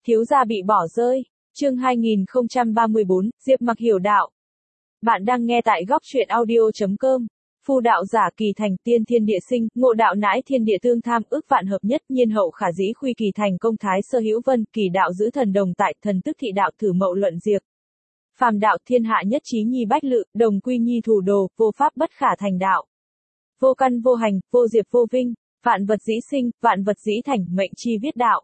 Thiếu gia bị bỏ rơi. Chương 2034, Diệp Mặc hiểu đạo. Bạn đang nghe tại góc truyện audio.com. Phu đạo giả kỳ thành, tiên thiên địa sinh, ngộ đạo nãi thiên địa tương tham, ước vạn hợp nhất, nhiên hậu khả dĩ khuy kỳ thành, công thái sơ hữu vân, kỳ đạo giữ thần đồng tại, thần tức thị đạo thử mậu luận diệt. Phàm đạo thiên hạ nhất trí nhi bách lự, đồng quy nhi thủ đồ, vô pháp bất khả thành đạo. Vô căn vô hành, vô diệp vô vinh, vạn vật dĩ sinh, vạn vật dĩ thành, mệnh chi viết đạo.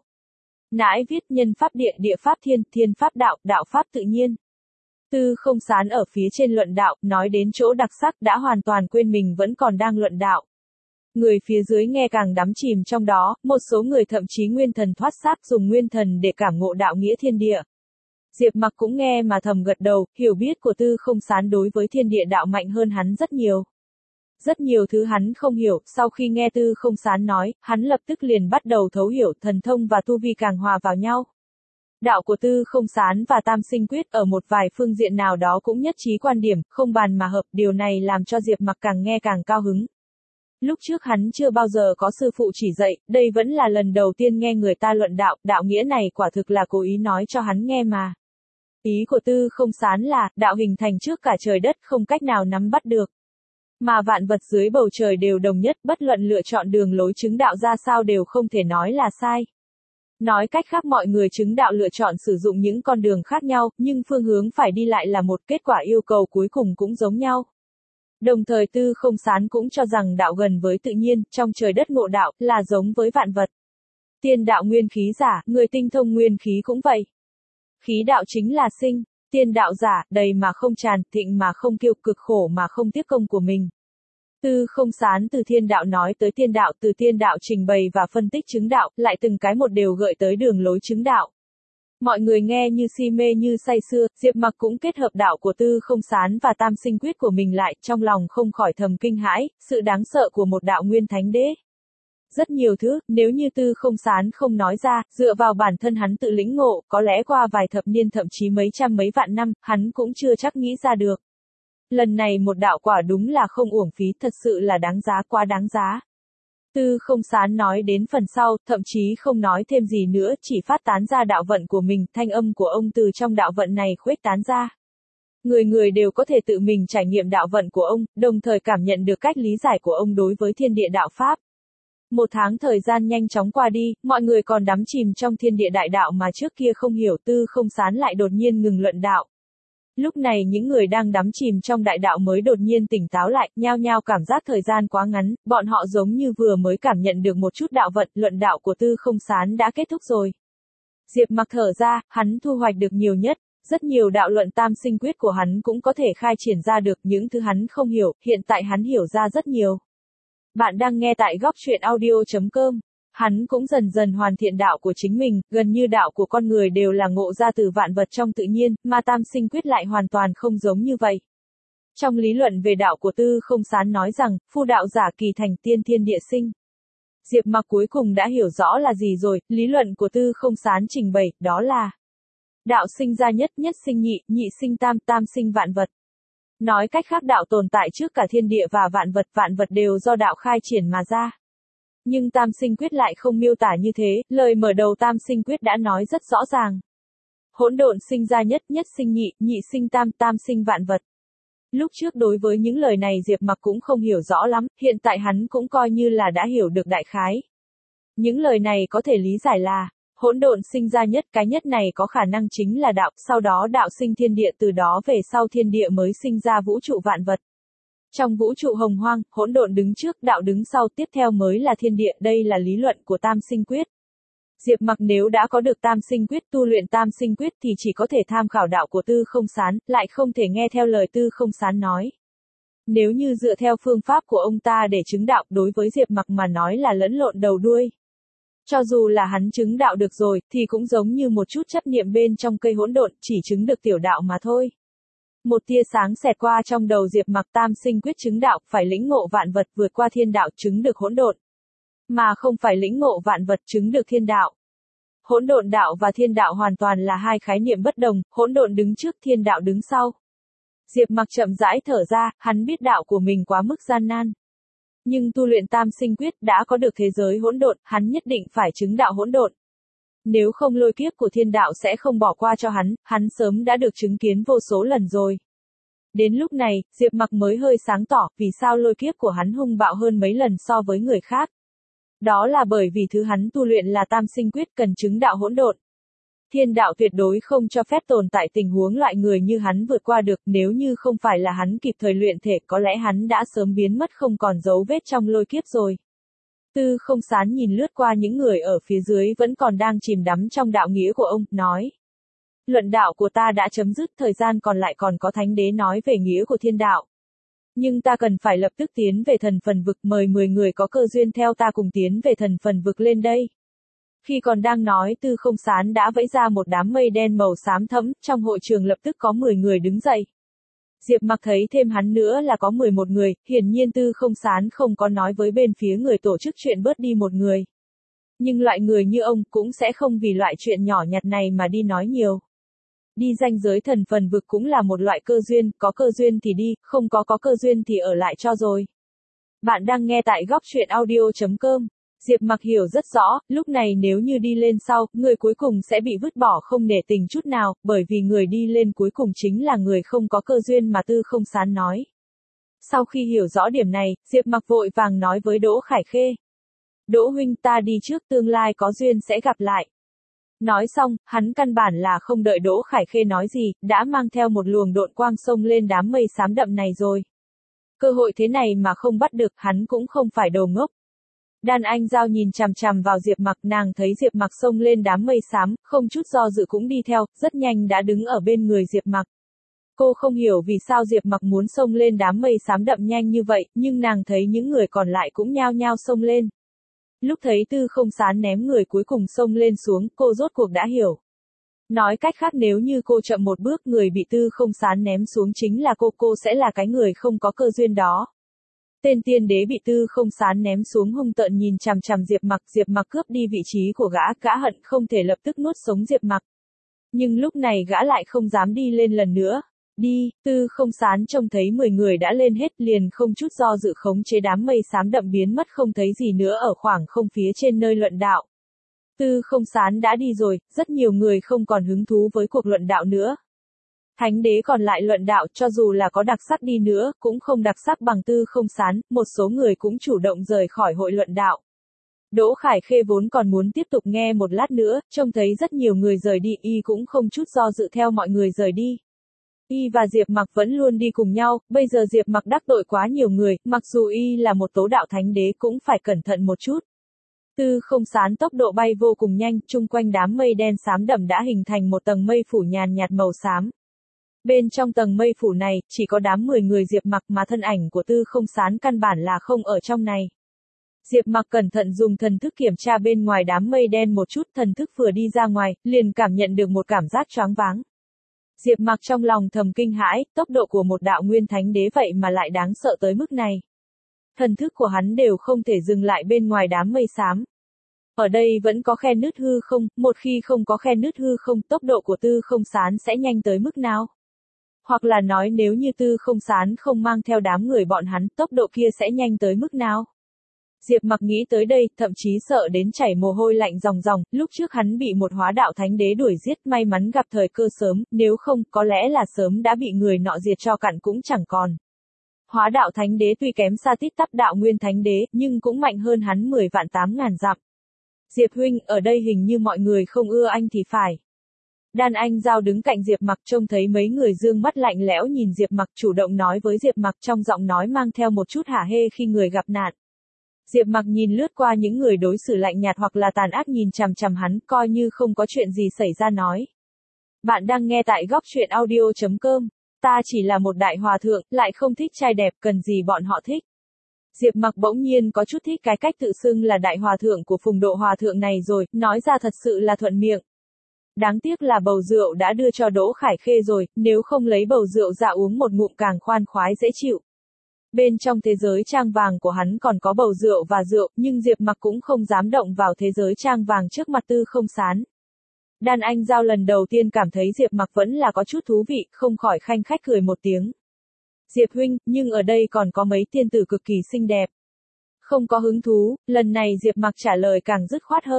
Nãi viết nhân pháp địa, địa pháp thiên, thiên pháp đạo, đạo pháp tự nhiên. Tư không sán ở phía trên luận đạo, nói đến chỗ đặc sắc đã hoàn toàn quên mình vẫn còn đang luận đạo. Người phía dưới nghe càng đắm chìm trong đó, một số người thậm chí nguyên thần thoát xác dùng nguyên thần để cảm ngộ đạo nghĩa thiên địa. Diệp Mặc cũng nghe mà thầm gật đầu, hiểu biết của tư không sán đối với thiên địa đạo mạnh hơn hắn rất nhiều. Rất nhiều thứ hắn không hiểu, sau khi nghe tư không sán nói, hắn lập tức liền bắt đầu thấu hiểu, thần thông và tu vi càng hòa vào nhau. Đạo của tư không sán và tam sinh quyết ở một vài phương diện nào đó cũng nhất trí quan điểm, không bàn mà hợp, điều này làm cho Diệp Mặc càng nghe càng cao hứng. Lúc trước hắn chưa bao giờ có sư phụ chỉ dạy, đây vẫn là lần đầu tiên nghe người ta luận đạo, đạo nghĩa này quả thực là cố ý nói cho hắn nghe mà. Ý của tư không sán là, đạo hình thành trước cả trời đất không cách nào nắm bắt được. Mà vạn vật dưới bầu trời đều đồng nhất, bất luận lựa chọn đường lối chứng đạo ra sao đều không thể nói là sai. Nói cách khác mọi người chứng đạo lựa chọn sử dụng những con đường khác nhau, nhưng phương hướng phải đi lại là một, kết quả yêu cầu cuối cùng cũng giống nhau. Đồng thời tư không sán cũng cho rằng đạo gần với tự nhiên, trong trời đất ngộ đạo, là giống với vạn vật. Tiên đạo nguyên khí giả, người tinh thông nguyên khí cũng vậy. Khí đạo chính là sinh, tiên đạo giả, đầy mà không tràn, thịnh mà không kiêu, cực khổ mà không tiếc công của mình. Tư không sán từ thiên đạo nói tới tiên đạo, từ tiên đạo trình bày và phân tích chứng đạo, lại từng cái một đều gợi tới đường lối chứng đạo. Mọi người nghe như si mê như say sưa, Diệp Mặc cũng kết hợp đạo của tư không sán và tam sinh quyết của mình lại, trong lòng không khỏi thầm kinh hãi, sự đáng sợ của một đạo nguyên thánh đế. Rất nhiều thứ, nếu như tư không sán không nói ra, dựa vào bản thân hắn tự lĩnh ngộ, có lẽ qua vài thập niên thậm chí mấy trăm mấy vạn năm, hắn cũng chưa chắc nghĩ ra được. Lần này một đạo quả đúng là không uổng phí, thật sự là đáng giá, quá đáng giá. Tư không sán nói đến phần sau, thậm chí không nói thêm gì nữa, chỉ phát tán ra đạo vận của mình, thanh âm của ông từ trong đạo vận này khuếch tán ra. Người người đều có thể tự mình trải nghiệm đạo vận của ông, đồng thời cảm nhận được cách lý giải của ông đối với thiên địa đạo pháp. Một tháng thời gian nhanh chóng qua đi, mọi người còn đắm chìm trong thiên địa đại đạo mà trước kia không hiểu, tư không sán lại đột nhiên ngừng luận đạo. Lúc này những người đang đắm chìm trong đại đạo mới đột nhiên tỉnh táo lại, nhao nhao cảm giác thời gian quá ngắn, bọn họ giống như vừa mới cảm nhận được một chút đạo vận, luận đạo của tư không sán đã kết thúc rồi. Diệp Mặc thở ra, hắn thu hoạch được nhiều nhất, rất nhiều đạo luận tam sinh quyết của hắn cũng có thể khai triển ra được những thứ hắn không hiểu, hiện tại hắn hiểu ra rất nhiều. Bạn đang nghe tại góc truyện audio.com. Hắn cũng dần dần hoàn thiện đạo của chính mình, gần như đạo của con người đều là ngộ ra từ vạn vật trong tự nhiên, mà tam sinh quyết lại hoàn toàn không giống như vậy. Trong lý luận về đạo của tư không sán nói rằng, phu đạo giả kỳ thành, tiên thiên địa sinh. Diệp Mặc cuối cùng đã hiểu rõ là gì rồi, lý luận của tư không sán trình bày, đó là đạo sinh ra nhất, nhất sinh nhị, nhị sinh tam, tam sinh vạn vật. Nói cách khác đạo tồn tại trước cả thiên địa và vạn vật đều do đạo khai triển mà ra. Nhưng tam sinh quyết lại không miêu tả như thế, lời mở đầu tam sinh quyết đã nói rất rõ ràng. Hỗn độn sinh ra nhất, nhất sinh nhị, nhị sinh tam, tam sinh vạn vật. Lúc trước đối với những lời này Diệp Mặc cũng không hiểu rõ lắm, hiện tại hắn cũng coi như là đã hiểu được đại khái. Những lời này có thể lý giải là, hỗn độn sinh ra nhất, cái nhất này có khả năng chính là đạo, sau đó đạo sinh thiên địa, từ đó về sau thiên địa mới sinh ra vũ trụ vạn vật. Trong vũ trụ hồng hoang, hỗn độn đứng trước, đạo đứng sau, tiếp theo mới là thiên địa, đây là lý luận của tam sinh quyết. Diệp Mặc nếu đã có được tam sinh quyết, tu luyện tam sinh quyết thì chỉ có thể tham khảo đạo của tư không sán, lại không thể nghe theo lời tư không sán nói. Nếu như dựa theo phương pháp của ông ta để chứng đạo, đối với Diệp Mặc mà nói là lẫn lộn đầu đuôi. Cho dù là hắn chứng đạo được rồi, thì cũng giống như một chút chấp niệm bên trong cây hỗn độn, chỉ chứng được tiểu đạo mà thôi. Một tia sáng xẹt qua trong đầu Diệp Mặc, tam sinh quyết chứng đạo, phải lĩnh ngộ vạn vật vượt qua thiên đạo chứng được hỗn độn. Mà không phải lĩnh ngộ vạn vật chứng được thiên đạo. Hỗn độn đạo và thiên đạo hoàn toàn là hai khái niệm bất đồng, hỗn độn đứng trước, thiên đạo đứng sau. Diệp Mặc chậm rãi thở ra, hắn biết đạo của mình quá mức gian nan. Nhưng tu luyện tam sinh quyết đã có được thế giới hỗn độn, hắn nhất định phải chứng đạo hỗn độn. Nếu không lôi kiếp của thiên đạo sẽ không bỏ qua cho hắn sớm đã được chứng kiến vô số lần rồi. Đến lúc này, Diệp Mặc mới hơi sáng tỏ vì sao lôi kiếp của hắn hung bạo hơn mấy lần so với người khác. Đó là bởi vì thứ hắn tu luyện là tam sinh quyết cần chứng đạo hỗn độn. Thiên đạo tuyệt đối không cho phép tồn tại tình huống loại người như hắn vượt qua được, nếu như không phải là hắn kịp thời luyện thể có lẽ hắn đã sớm biến mất không còn dấu vết trong lôi kiếp rồi. Tư Không Sán nhìn lướt qua những người ở phía dưới vẫn còn đang chìm đắm trong đạo nghĩa của ông, nói. Luận đạo của ta đã chấm dứt, thời gian còn lại còn có thánh đế nói về nghĩa của thiên đạo. Nhưng ta cần phải lập tức tiến về thần phần vực, mời 10 người có cơ duyên theo ta cùng tiến về thần phần vực lên đây. Khi còn đang nói, Tư Không Sán đã vẫy ra một đám mây đen màu xám thẫm, trong hội trường lập tức có 10 người đứng dậy. Diệp Mặc thấy thêm hắn nữa là có 11 người, hiển nhiên Tư Không Sán không có nói với bên phía người tổ chức chuyện bớt đi một người. Nhưng loại người như ông cũng sẽ không vì loại chuyện nhỏ nhặt này mà đi nói nhiều. Đi ranh giới thần phần vực cũng là một loại cơ duyên, có cơ duyên thì đi, không có cơ duyên thì ở lại cho rồi. Bạn đang nghe tại góc truyện audio.com. Diệp Mặc hiểu rất rõ, lúc này nếu như đi lên sau, người cuối cùng sẽ bị vứt bỏ không nể tình chút nào, bởi vì người đi lên cuối cùng chính là người không có cơ duyên mà Tư Không Sán nói. Sau khi hiểu rõ điểm này, Diệp Mặc vội vàng nói với Đỗ Khải Khê. Đỗ huynh, ta đi trước, tương lai có duyên sẽ gặp lại. Nói xong, hắn căn bản là không đợi Đỗ Khải Khê nói gì, đã mang theo một luồng độn quang xông lên đám mây xám đậm này rồi. Cơ hội thế này mà không bắt được, hắn cũng không phải đồ ngốc. Đan Anh Giao nhìn chằm chằm vào Diệp Mặc, nàng thấy Diệp Mặc xông lên đám mây xám, không chút do dự cũng đi theo, rất nhanh đã đứng ở bên người Diệp Mặc. Cô không hiểu vì sao Diệp Mặc muốn xông lên đám mây xám đậm nhanh như vậy, nhưng nàng thấy những người còn lại cũng nhao nhao xông lên. Lúc thấy Tư Không Sán ném người cuối cùng xông lên xuống, cô rốt cuộc đã hiểu. Nói cách khác, nếu như cô chậm một bước, người bị Tư Không Sán ném xuống chính là cô sẽ là cái người không có cơ duyên đó. Tên tiên đế bị Tư Không Sán ném xuống hung tợn nhìn chằm chằm Diệp Mặc cướp đi vị trí của gã hận không thể lập tức nuốt sống Diệp Mặc. Nhưng lúc này gã lại không dám đi lên lần nữa. Đi, Tư Không Sán trông thấy 10 người đã lên hết liền không chút do dự khống chế đám mây xám đậm biến mất không thấy gì nữa ở khoảng không phía trên nơi luận đạo. Tư Không Sán đã đi rồi, rất nhiều người không còn hứng thú với cuộc luận đạo nữa. Thánh đế còn lại luận đạo, cho dù là có đặc sắc đi nữa, cũng không đặc sắc bằng Tư Không Sán, một số người cũng chủ động rời khỏi hội luận đạo. Đỗ Khải Khê vốn còn muốn tiếp tục nghe một lát nữa, trông thấy rất nhiều người rời đi, y cũng không chút do dự theo mọi người rời đi. Y và Diệp Mặc vẫn luôn đi cùng nhau, bây giờ Diệp Mặc đắc tội quá nhiều người, mặc dù y là một tố đạo thánh đế cũng phải cẩn thận một chút. Tư Không Sán tốc độ bay vô cùng nhanh, chung quanh đám mây đen xám đậm đã hình thành một tầng mây phủ nhàn nhạt màu xám. Bên trong tầng mây phủ này, chỉ có đám 10 người Diệp Mặc mà thân ảnh của Tư Không Sán căn bản là không ở trong này. Diệp Mặc cẩn thận dùng thần thức kiểm tra bên ngoài đám mây đen một chút, thần thức vừa đi ra ngoài, liền cảm nhận được một cảm giác choáng váng. Diệp Mặc trong lòng thầm kinh hãi, tốc độ của một đạo nguyên thánh đế vậy mà lại đáng sợ tới mức này. Thần thức của hắn đều không thể dừng lại bên ngoài đám mây xám. Ở đây vẫn có khe nứt hư không, một khi không có khe nứt hư không, tốc độ của Tư Không Sán sẽ nhanh tới mức nào? Hoặc là nói nếu như Tư Không Sán không mang theo đám người bọn hắn, tốc độ kia sẽ nhanh tới mức nào? Diệp Mặc nghĩ tới đây, thậm chí sợ đến chảy mồ hôi lạnh ròng ròng, lúc trước hắn bị một hóa đạo thánh đế đuổi giết, may mắn gặp thời cơ sớm, nếu không, có lẽ là sớm đã bị người nọ diệt cho cặn cũng chẳng còn. Hóa đạo thánh đế tuy kém xa tít tắp đạo nguyên thánh đế, nhưng cũng mạnh hơn hắn 10 vạn 8 ngàn dặm. Diệp huynh, ở đây hình như mọi người không ưa anh thì phải. Đan Anh Giao đứng cạnh Diệp Mặc trông thấy mấy người dương mắt lạnh lẽo nhìn Diệp Mặc, chủ động nói với Diệp Mặc trong giọng nói mang theo một chút hả hê khi người gặp nạn. Diệp Mặc nhìn lướt qua những người đối xử lạnh nhạt hoặc là tàn ác nhìn chằm chằm hắn, coi như không có chuyện gì xảy ra nói. Bạn đang nghe tại góc truyện audio.com. Ta chỉ là một đại hòa thượng, lại không thích trai đẹp, cần gì bọn họ thích. Diệp Mặc bỗng nhiên có chút thích cái cách tự xưng là đại hòa thượng của Phùng Độ hòa thượng này rồi, nói ra thật sự là thuận miệng. Đáng tiếc là bầu rượu đã đưa cho Đỗ Khải Khê rồi, nếu không lấy bầu rượu ra uống một ngụm càng khoan khoái dễ chịu. Bên trong thế giới trang vàng của hắn còn có bầu rượu và rượu, nhưng Diệp Mặc cũng không dám động vào thế giới trang vàng trước mặt Tư Không Sán. Đan Anh Giao lần đầu tiên cảm thấy Diệp Mặc vẫn là có chút thú vị, không khỏi khanh khách cười một tiếng. Diệp huynh, nhưng ở đây còn có mấy tiên tử cực kỳ xinh đẹp. Không có hứng thú, lần này Diệp Mặc trả lời càng dứt khoát hơn.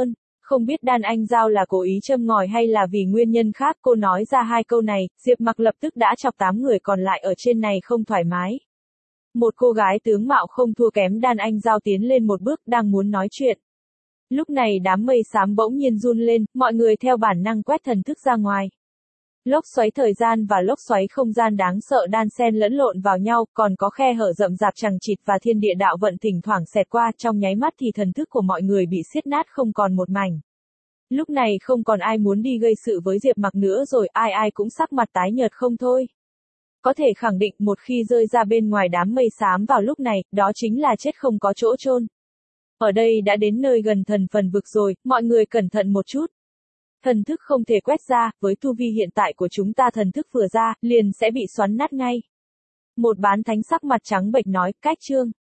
Không biết Đan Anh Giao là cố ý châm ngòi hay là vì nguyên nhân khác, cô nói ra hai câu này, Diệp Mặc lập tức đã chọc 8 người còn lại ở trên này không thoải mái. Một cô gái tướng mạo không thua kém Đan Anh Giao tiến lên một bước, đang muốn nói chuyện. Lúc này đám mây xám bỗng nhiên run lên, mọi người theo bản năng quét thần thức ra ngoài. Lốc xoáy thời gian và lốc xoáy không gian đáng sợ đan xen lẫn lộn vào nhau, còn có khe hở rậm rạp chằng chịt và thiên địa đạo vận thỉnh thoảng xẹt qua, trong nháy mắt thì thần thức của mọi người bị xiết nát không còn một mảnh. Lúc này không còn ai muốn đi gây sự với Diệp Mặc nữa rồi, ai ai cũng sắc mặt tái nhợt không thôi. Có thể khẳng định một khi rơi ra bên ngoài đám mây xám vào lúc này, đó chính là chết không có chỗ chôn. Ở đây đã đến nơi gần thần phần vực rồi, mọi người cẩn thận một chút. Thần thức không thể quét ra, với tu vi hiện tại của chúng ta thần thức vừa ra, liền sẽ bị xoắn nát ngay. Một bán thánh sắc mặt trắng bệch nói, cách chương.